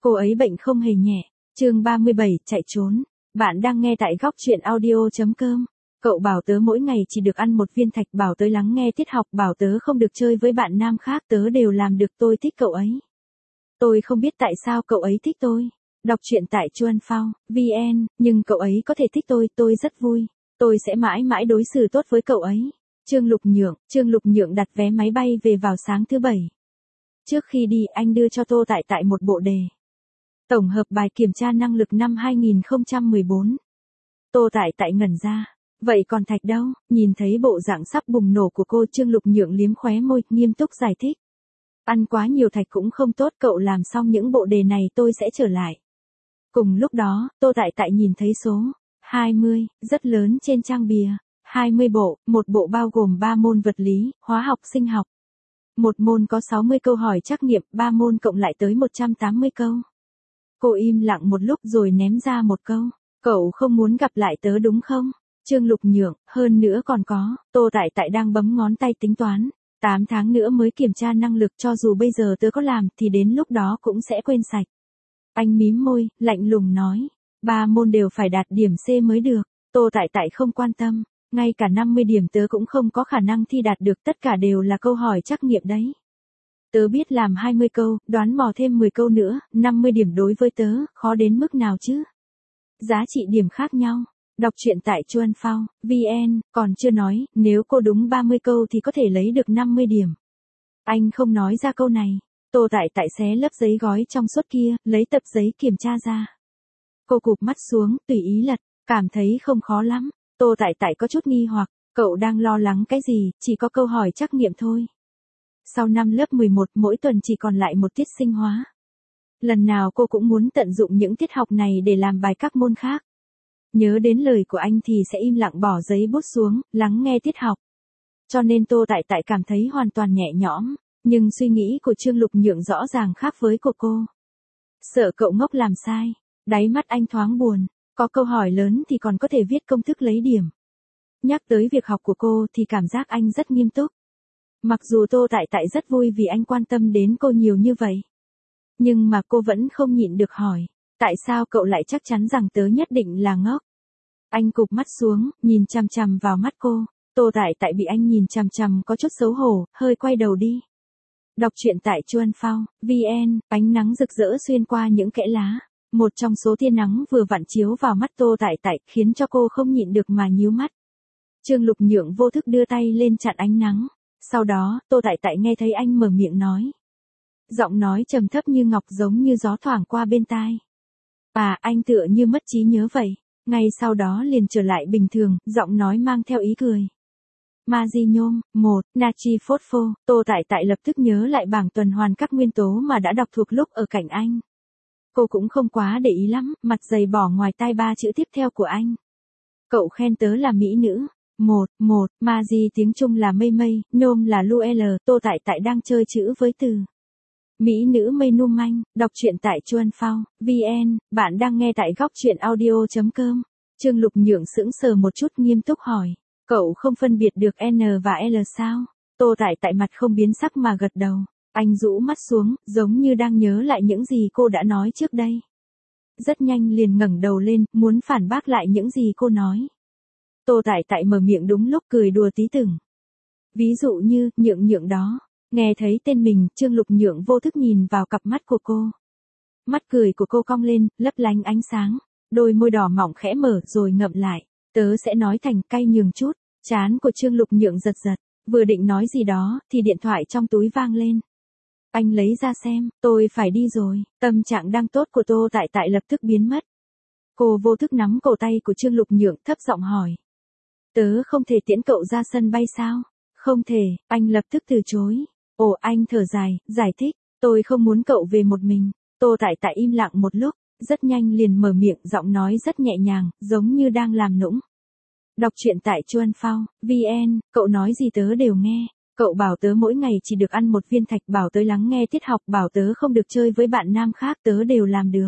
Cô ấy bệnh không hề nhẹ. Chương 37, chạy trốn. Bạn đang nghe tại góc truyện audio.com. Cậu bảo tớ mỗi ngày chỉ được ăn một viên thạch, bảo tớ lắng nghe tiết học, bảo tớ không được chơi với bạn nam khác, tớ đều làm được, tôi thích cậu ấy. Tôi không biết tại sao cậu ấy thích tôi. Đọc truyện tại chuanphao.vn, nhưng cậu ấy có thể thích tôi rất vui. Tôi sẽ mãi mãi đối xử tốt với cậu ấy. Trương Lục Nhượng đặt vé máy bay về vào sáng thứ Bảy. Trước khi đi, anh đưa cho Tô Tại một bộ đề. Tổng hợp bài kiểm tra năng lực năm 2014. Tô Tại ngẩn ra. Vậy còn thạch đâu? Nhìn thấy bộ dạng sắp bùng nổ của cô, Trương Lục Nhượng liếm khóe môi, nghiêm túc giải thích. Ăn quá nhiều thạch cũng không tốt, cậu làm xong những bộ đề này tôi sẽ trở lại. Cùng lúc đó, Tô Tại nhìn thấy số 20, rất lớn trên trang bìa. 20 bộ, một bộ bao gồm 3 môn vật lý, hóa học, sinh học. Một môn có 60 câu hỏi trắc nghiệm, 3 môn cộng lại tới 180 câu. Cô im lặng một lúc rồi ném ra một câu. Cậu không muốn gặp lại tớ đúng không? Trương Lục Nhượng, hơn nữa còn có, Tô Tại đang bấm ngón tay tính toán. 8 tháng nữa mới kiểm tra năng lực, cho dù bây giờ tớ có làm thì đến lúc đó cũng sẽ quên sạch. Anh mím môi, lạnh lùng nói. 3 môn đều phải đạt điểm C mới được. Tô Tại không quan tâm. Ngay cả 50 điểm tớ cũng không có khả năng thi đạt được, tất cả đều là câu hỏi trắc nghiệm đấy. Tớ biết làm 20 câu, đoán mò thêm 10 câu nữa, 50 điểm đối với tớ, khó đến mức nào chứ? Giá trị điểm khác nhau. Đọc truyện tại chuanphao.vn, còn chưa nói, nếu cô đúng 30 câu thì có thể lấy được 50 điểm. Anh không nói ra câu này. Tô Tại xé lớp giấy gói trong suốt kia, lấy tập giấy kiểm tra ra. Cô cụp mắt xuống, tùy ý lật, cảm thấy không khó lắm. Tô Tại có chút nghi hoặc, cậu đang lo lắng cái gì, chỉ có câu hỏi trắc nghiệm thôi. Sau năm lớp 11, mỗi tuần chỉ còn lại một tiết sinh hóa. Lần nào cô cũng muốn tận dụng những tiết học này để làm bài các môn khác. Nhớ đến lời của anh thì sẽ im lặng bỏ giấy bút xuống, lắng nghe tiết học. Cho nên Tô Tại cảm thấy hoàn toàn nhẹ nhõm, nhưng suy nghĩ của Trương Lục Nhượng rõ ràng khác với của cô. Sợ cậu ngốc làm sai, đáy mắt anh thoáng buồn, có câu hỏi lớn thì còn có thể viết công thức lấy điểm. Nhắc tới việc học của cô thì cảm giác anh rất nghiêm túc. Mặc dù Tô Tại rất vui vì anh quan tâm đến cô nhiều như vậy. Nhưng mà cô vẫn không nhịn được hỏi, tại sao cậu lại chắc chắn rằng tớ nhất định là ngốc? Anh cụp mắt xuống, nhìn chằm chằm vào mắt cô. Tô Tại bị anh nhìn chằm chằm có chút xấu hổ, hơi quay đầu đi. Đọc truyện tại chuanphao.vn, ánh nắng rực rỡ xuyên qua những kẽ lá. Một trong số tia nắng vừa vặn chiếu vào mắt Tô Tại, khiến cho cô không nhịn được mà nhíu mắt. Trương Lục Nhượng vô thức đưa tay lên chặn ánh nắng. Sau đó, Tô Tại nghe thấy anh mở miệng nói. Giọng nói trầm thấp như ngọc, giống như gió thoảng qua bên tai. Anh tựa như mất trí nhớ vậy. Ngay sau đó liền trở lại bình thường, giọng nói mang theo ý cười. Magie nhôm, 1, natri phosphor. Tô Tại lập tức nhớ lại bảng tuần hoàn các nguyên tố mà đã đọc thuộc lúc ở cạnh anh. Cô cũng không quá để ý lắm, mặt dày bỏ ngoài tai 3 chữ tiếp theo của anh. Cậu khen tớ là mỹ nữ. 1, Magie tiếng Trung là mây mây, nhôm là Luel, Tô Tại đang chơi chữ với từ. Mỹ nữ mây num manh, đọc truyện tại chuanphao.vn, bạn đang nghe tại góc truyện audio.com. Trương Lục Nhượng sững sờ một chút, nghiêm túc hỏi, cậu không phân biệt được N và L sao? Tô Tại mặt không biến sắc mà gật đầu. Anh rũ mắt xuống, giống như đang nhớ lại những gì cô đã nói trước đây. Rất nhanh liền ngẩng đầu lên, muốn phản bác lại những gì cô nói. Tô Tại mở miệng đúng lúc, cười đùa tí tưởng. Ví dụ như, Nhượng đó. Nghe thấy tên mình, Trương Lục Nhượng vô thức nhìn vào cặp mắt của cô. Mắt cười của cô cong lên, lấp lánh ánh sáng. Đôi môi đỏ mỏng khẽ mở rồi ngậm lại. Tớ sẽ nói thành cay nhường chút. Trán của Trương Lục Nhượng giật giật. Vừa định nói gì đó, thì điện thoại trong túi vang lên. Anh lấy ra xem, tôi phải đi rồi. Tâm trạng đang tốt của Tô Tại lập tức biến mất. Cô vô thức nắm cổ tay của Trương Lục Nhượng, thấp giọng hỏi. Tớ không thể tiễn cậu ra sân bay sao? Không thể, anh lập tức từ chối. Anh thở dài, giải thích, tôi không muốn cậu về một mình. Tô Tại im lặng một lúc, rất nhanh liền mở miệng, giọng nói rất nhẹ nhàng, giống như đang làm nũng. Đọc truyện tại chuanphao.vn, cậu nói gì tớ đều nghe. Cậu bảo tớ mỗi ngày chỉ được ăn một viên thạch, bảo tớ lắng nghe tiết học, bảo tớ không được chơi với bạn nam khác, tớ đều làm được.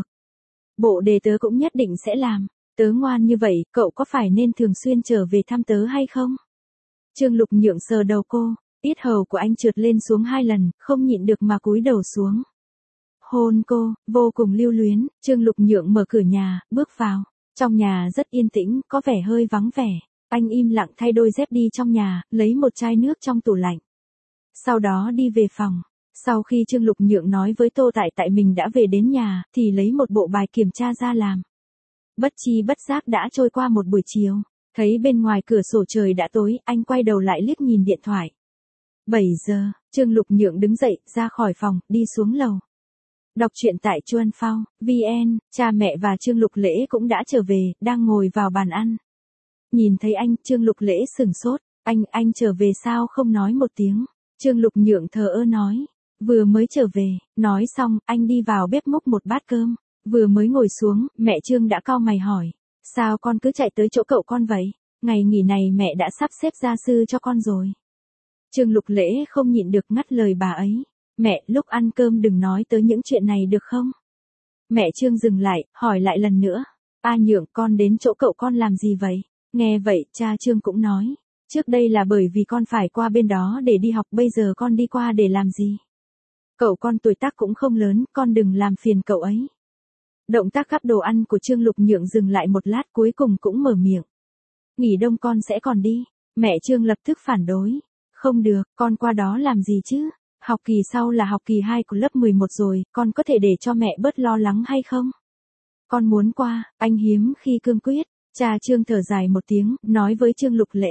Bộ đề tớ cũng nhất định sẽ làm. Tớ ngoan như vậy, cậu có phải nên thường xuyên trở về thăm tớ hay không? Trương Lục Nhượng sờ đầu cô. Yết hầu của anh trượt lên xuống 2 lần, không nhịn được mà cúi đầu xuống. hôn cô, vô cùng lưu luyến. Trương Lục Nhượng mở cửa nhà, bước vào. Trong nhà rất yên tĩnh, có vẻ hơi vắng vẻ. Anh im lặng thay đôi dép đi trong nhà, lấy một chai nước trong tủ lạnh. Sau đó đi về phòng. Sau khi Trương Lục Nhượng nói với Tô Tại mình đã về đến nhà, thì lấy một bộ bài kiểm tra ra làm. Bất chi bất giác đã trôi qua một buổi chiều. Thấy bên ngoài cửa sổ trời đã tối, anh quay đầu lại liếc nhìn điện thoại. 7 giờ, Trương Lục Nhượng đứng dậy, ra khỏi phòng, đi xuống lầu. Đọc truyện tại Chuan Phao, VN, cha mẹ và Trương Lục Lễ cũng đã trở về, đang ngồi vào bàn ăn. Nhìn thấy anh, Trương Lục Lễ sửng sốt, anh trở về sao không nói một tiếng. Trương Lục Nhượng thờ ơ nói, vừa mới trở về, nói xong, anh đi vào bếp múc một bát cơm. Vừa mới ngồi xuống, mẹ Trương đã cau mày hỏi, sao con cứ chạy tới chỗ cậu con vậy? Ngày nghỉ này mẹ đã sắp xếp gia sư cho con rồi. Trương Lục Lễ không nhịn được ngắt lời bà ấy. Mẹ, lúc ăn cơm đừng nói tới những chuyện này được không? Mẹ Trương dừng lại, hỏi lại lần nữa. Nhượng, con đến chỗ cậu con làm gì vậy? Nghe vậy, cha Trương cũng nói. Trước đây là bởi vì con phải qua bên đó để đi học, bây giờ con đi qua để làm gì? Cậu con tuổi tác cũng không lớn, con đừng làm phiền cậu ấy. Động tác gắp đồ ăn của Trương Lục Nhượng dừng lại một lát, cuối cùng cũng mở miệng. Nghỉ đông con sẽ còn đi. Mẹ Trương lập tức phản đối. Không được, con qua đó làm gì chứ? Học kỳ sau là học kỳ 2 của lớp 11 rồi, con có thể để cho mẹ bớt lo lắng hay không? Con muốn qua, anh hiếm khi cương quyết. Cha Trương thở dài một tiếng, nói với Trương Lục Lễ.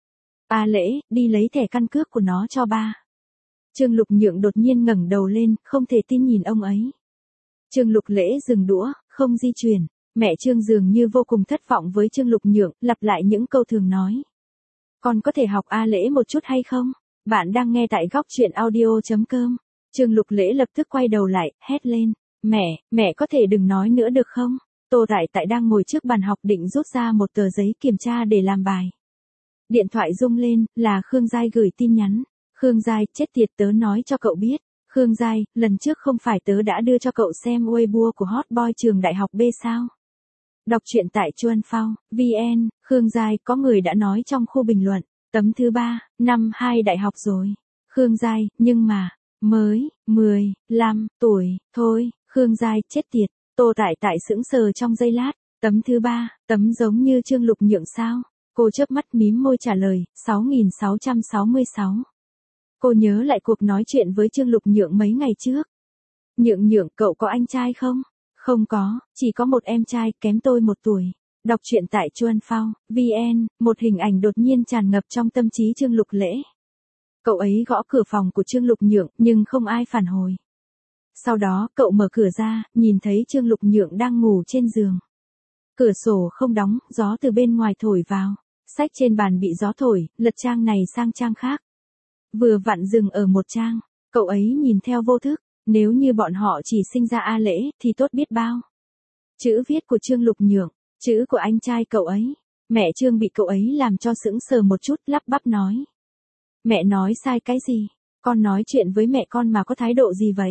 Lễ, đi lấy thẻ căn cước của nó cho ba. Trương Lục Nhượng đột nhiên ngẩng đầu lên, không thể tin nhìn ông ấy. Trương Lục Lễ dừng đũa, không di chuyển. Mẹ Trương dường như vô cùng thất vọng với Trương Lục Nhượng, lặp lại những câu thường nói. Con có thể học Lễ một chút hay không? Bạn đang nghe tại góc truyện audio.com. Trương Lục Lễ lập tức quay đầu lại, hét lên. Mẹ có thể đừng nói nữa được không? Tô Tại đang ngồi trước bàn học định rút ra một tờ giấy kiểm tra để làm bài. Điện thoại rung lên, là Khương Giai gửi tin nhắn. Khương Giai, chết tiệt, tớ nói cho cậu biết. Khương Giai, lần trước không phải tớ đã đưa cho cậu xem Weibo của hot boy trường đại học B sao? Đọc truyện tại Chuan Phao, VN, Khương Giai, có người đã nói trong khu bình luận. Tấm thứ 3, năm 2 đại học rồi. Khương Giai, nhưng mà, mới, 15 tuổi, thôi, Khương Giai, chết tiệt. Tô Tại sững sờ trong giây lát. Tấm thứ 3, tấm giống như Trương Lục Nhượng sao? Cô chớp mắt mím môi trả lời, 6666. Cô nhớ lại cuộc nói chuyện với Trương Lục Nhượng mấy ngày trước. Nhượng, cậu có anh trai không? Không có, chỉ có một em trai, kém tôi 1 tuổi. Đọc truyện tại Chuan Phao, VN, một hình ảnh đột nhiên tràn ngập trong tâm trí Trương Lục Lễ. Cậu ấy gõ cửa phòng của Trương Lục Nhượng, nhưng không ai phản hồi. Sau đó, cậu mở cửa ra, nhìn thấy Trương Lục Nhượng đang ngủ trên giường. Cửa sổ không đóng, gió từ bên ngoài thổi vào. Sách trên bàn bị gió thổi, lật trang này sang trang khác. Vừa vặn dừng ở một trang, cậu ấy nhìn theo vô thức. Nếu như bọn họ chỉ sinh ra Lễ, thì tốt biết bao. Chữ viết của Trương Lục Nhượng, chữ của anh trai cậu ấy. Mẹ Trương bị cậu ấy làm cho sững sờ một chút, lắp bắp nói. Mẹ nói sai cái gì? Con nói chuyện với mẹ con mà có thái độ gì vậy?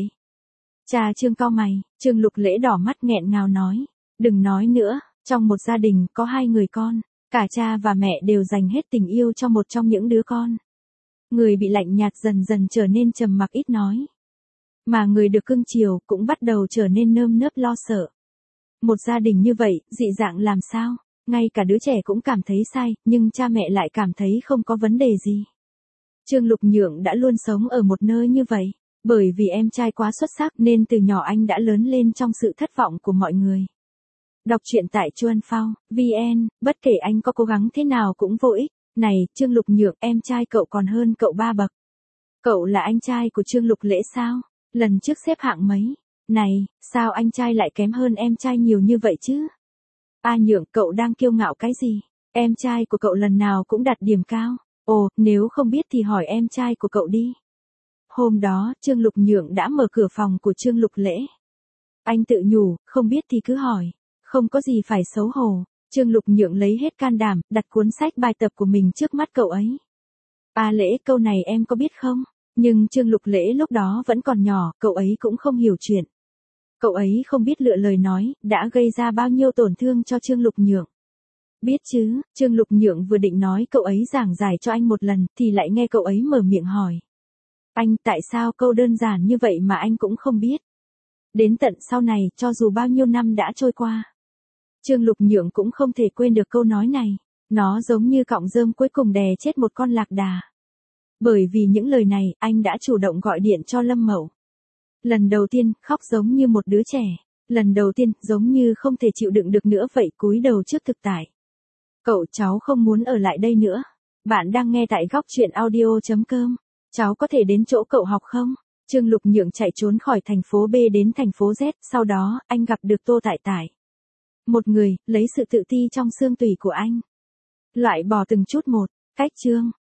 Cha Trương cau mày, Trương Lục Lễ đỏ mắt nghẹn ngào nói. Đừng nói nữa, trong một gia đình có 2 người con, cả cha và mẹ đều dành hết tình yêu cho một trong những đứa con. Người bị lạnh nhạt dần dần trở nên trầm mặc ít nói. Mà người được cưng chiều cũng bắt đầu trở nên nơm nớp lo sợ. Một gia đình như vậy, dị dạng làm sao? Ngay cả đứa trẻ cũng cảm thấy sai, nhưng cha mẹ lại cảm thấy không có vấn đề gì. Trương Lục Nhượng đã luôn sống ở một nơi như vậy. Bởi vì em trai quá xuất sắc nên từ nhỏ anh đã lớn lên trong sự thất vọng của mọi người. Đọc truyện tại Chuan Phao, VN, bất kể anh có cố gắng thế nào cũng vô ích. Này, Trương Lục Nhượng, em trai cậu còn hơn cậu 3 bậc. Cậu là anh trai của Trương Lục Lễ sao? Lần trước xếp hạng mấy? Này, sao anh trai lại kém hơn em trai nhiều như vậy chứ? Nhượng, cậu đang kiêu ngạo cái gì? Em trai của cậu lần nào cũng đạt điểm cao. Ồ, nếu không biết thì hỏi em trai của cậu đi. Hôm đó, Trương Lục Nhượng đã mở cửa phòng của Trương Lục Lễ. Anh tự nhủ, không biết thì cứ hỏi. Không có gì phải xấu hổ. Trương Lục Nhượng lấy hết can đảm, đặt cuốn sách bài tập của mình trước mắt cậu ấy. Lễ, câu này em có biết không? Nhưng Trương Lục Lễ lúc đó vẫn còn nhỏ, cậu ấy cũng không hiểu chuyện. Cậu ấy không biết lựa lời nói, đã gây ra bao nhiêu tổn thương cho Trương Lục Nhượng. Biết chứ, Trương Lục Nhượng vừa định nói cậu ấy giảng giải cho anh một lần, thì lại nghe cậu ấy mở miệng hỏi. Anh, tại sao câu đơn giản như vậy mà anh cũng không biết? Đến tận sau này, cho dù bao nhiêu năm đã trôi qua, Trương Lục Nhượng cũng không thể quên được câu nói này. Nó giống như cọng rơm cuối cùng đè chết một con lạc đà. Bởi vì những lời này, anh đã chủ động gọi điện cho Lâm Mậu. Lần đầu tiên, khóc giống như một đứa trẻ. Lần đầu tiên, giống như không thể chịu đựng được nữa vậy, cúi đầu trước thực tại. Cậu, cháu không muốn ở lại đây nữa. Bạn đang nghe tại góc chuyện audio.com. Cháu có thể đến chỗ cậu học không? Trương Lục Nhượng chạy trốn khỏi thành phố B đến thành phố Z, sau đó, anh gặp được Tô Tại Tại. Một người, lấy sự tự ti trong xương tủy của anh. Loại bỏ từng chút một. Cách chương.